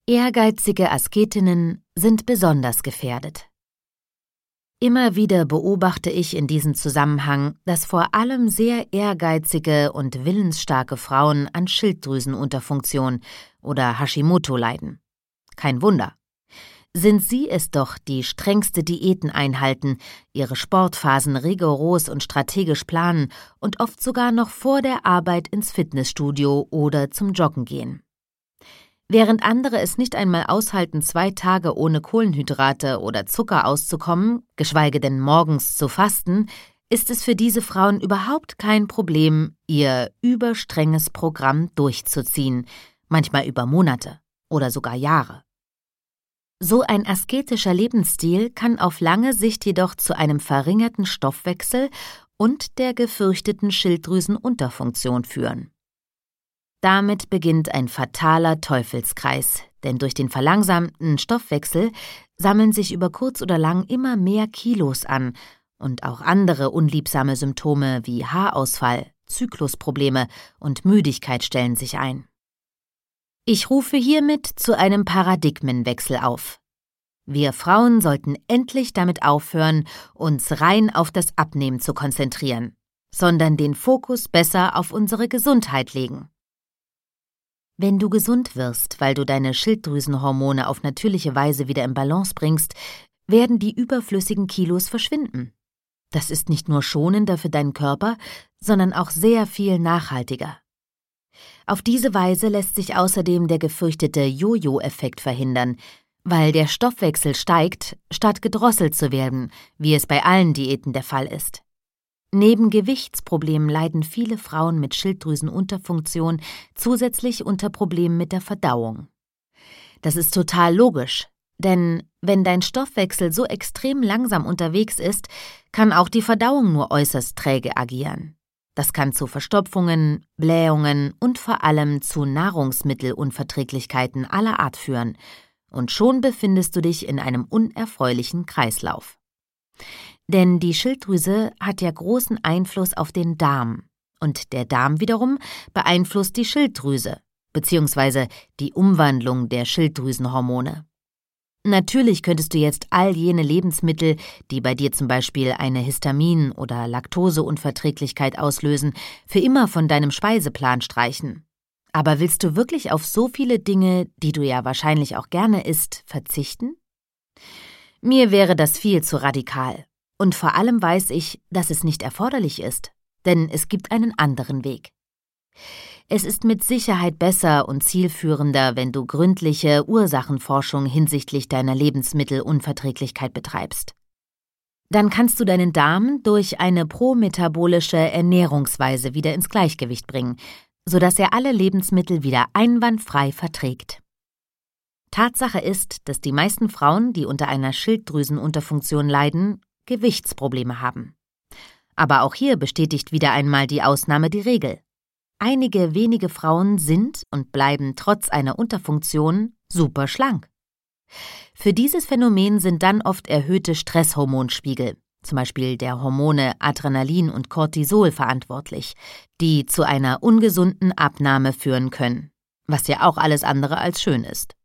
Ehrgeizige Asketinnen sind besonders gefährdet. Immer wieder beobachte ich in diesem Zusammenhang, dass vor allem sehr ehrgeizige und willensstarke Frauen an Schilddrüsenunterfunktion oder Hashimoto leiden. Kein Wunder. Sind sie es doch, die strengste Diäten einhalten, ihre Sportphasen rigoros und strategisch planen und oft sogar noch vor der Arbeit ins Fitnessstudio oder zum Joggen gehen. Während andere es nicht einmal aushalten, 2 Tage ohne Kohlenhydrate oder Zucker auszukommen, geschweige denn morgens zu fasten, ist es für diese Frauen überhaupt kein Problem, ihr überstrenges Programm durchzuziehen, manchmal über Monate oder sogar Jahre. So ein asketischer Lebensstil kann auf lange Sicht jedoch zu einem verringerten Stoffwechsel und der gefürchteten Schilddrüsenunterfunktion führen. Damit beginnt ein fataler Teufelskreis, denn durch den verlangsamten Stoffwechsel sammeln sich über kurz oder lang immer mehr Kilos an und auch andere unliebsame Symptome wie Haarausfall, Zyklusprobleme und Müdigkeit stellen sich ein. Ich rufe hiermit zu einem Paradigmenwechsel auf. Wir Frauen sollten endlich damit aufhören, uns rein auf das Abnehmen zu konzentrieren, sondern den Fokus besser auf unsere Gesundheit legen. Wenn du gesund wirst, weil du deine Schilddrüsenhormone auf natürliche Weise wieder in Balance bringst, werden die überflüssigen Kilos verschwinden. Das ist nicht nur schonender für deinen Körper, sondern auch sehr viel nachhaltiger. Auf diese Weise lässt sich außerdem der gefürchtete Jojo-Effekt verhindern, weil der Stoffwechsel steigt, statt gedrosselt zu werden, wie es bei allen Diäten der Fall ist. Neben Gewichtsproblemen leiden viele Frauen mit Schilddrüsenunterfunktion zusätzlich unter Problemen mit der Verdauung. Das ist total logisch, denn wenn dein Stoffwechsel so extrem langsam unterwegs ist, kann auch die Verdauung nur äußerst träge agieren. Das kann zu Verstopfungen, Blähungen und vor allem zu Nahrungsmittelunverträglichkeiten aller Art führen, und schon befindest du dich in einem unerfreulichen Kreislauf. Denn die Schilddrüse hat ja großen Einfluss auf den Darm und der Darm wiederum beeinflusst die Schilddrüse bzw. die Umwandlung der Schilddrüsenhormone. Natürlich könntest du jetzt all jene Lebensmittel, die bei dir zum Beispiel eine Histamin- oder Laktoseunverträglichkeit auslösen, für immer von deinem Speiseplan streichen. Aber willst du wirklich auf so viele Dinge, die du ja wahrscheinlich auch gerne isst, verzichten? Mir wäre das viel zu radikal. Und vor allem weiß ich, dass es nicht erforderlich ist, denn es gibt einen anderen Weg. Es ist mit Sicherheit besser und zielführender, wenn du gründliche Ursachenforschung hinsichtlich deiner Lebensmittelunverträglichkeit betreibst. Dann kannst du deinen Darm durch eine prometabolische Ernährungsweise wieder ins Gleichgewicht bringen, sodass er alle Lebensmittel wieder einwandfrei verträgt. Tatsache ist, dass die meisten Frauen, die unter einer Schilddrüsenunterfunktion leiden, Gewichtsprobleme haben. Aber auch hier bestätigt wieder einmal die Ausnahme die Regel. Einige wenige Frauen sind und bleiben trotz einer Unterfunktion super schlank. Für dieses Phänomen sind dann oft erhöhte Stresshormonspiegel, zum Beispiel der Hormone Adrenalin und Cortisol, verantwortlich, die zu einer ungesunden Abnahme führen können, was ja auch alles andere als schön ist.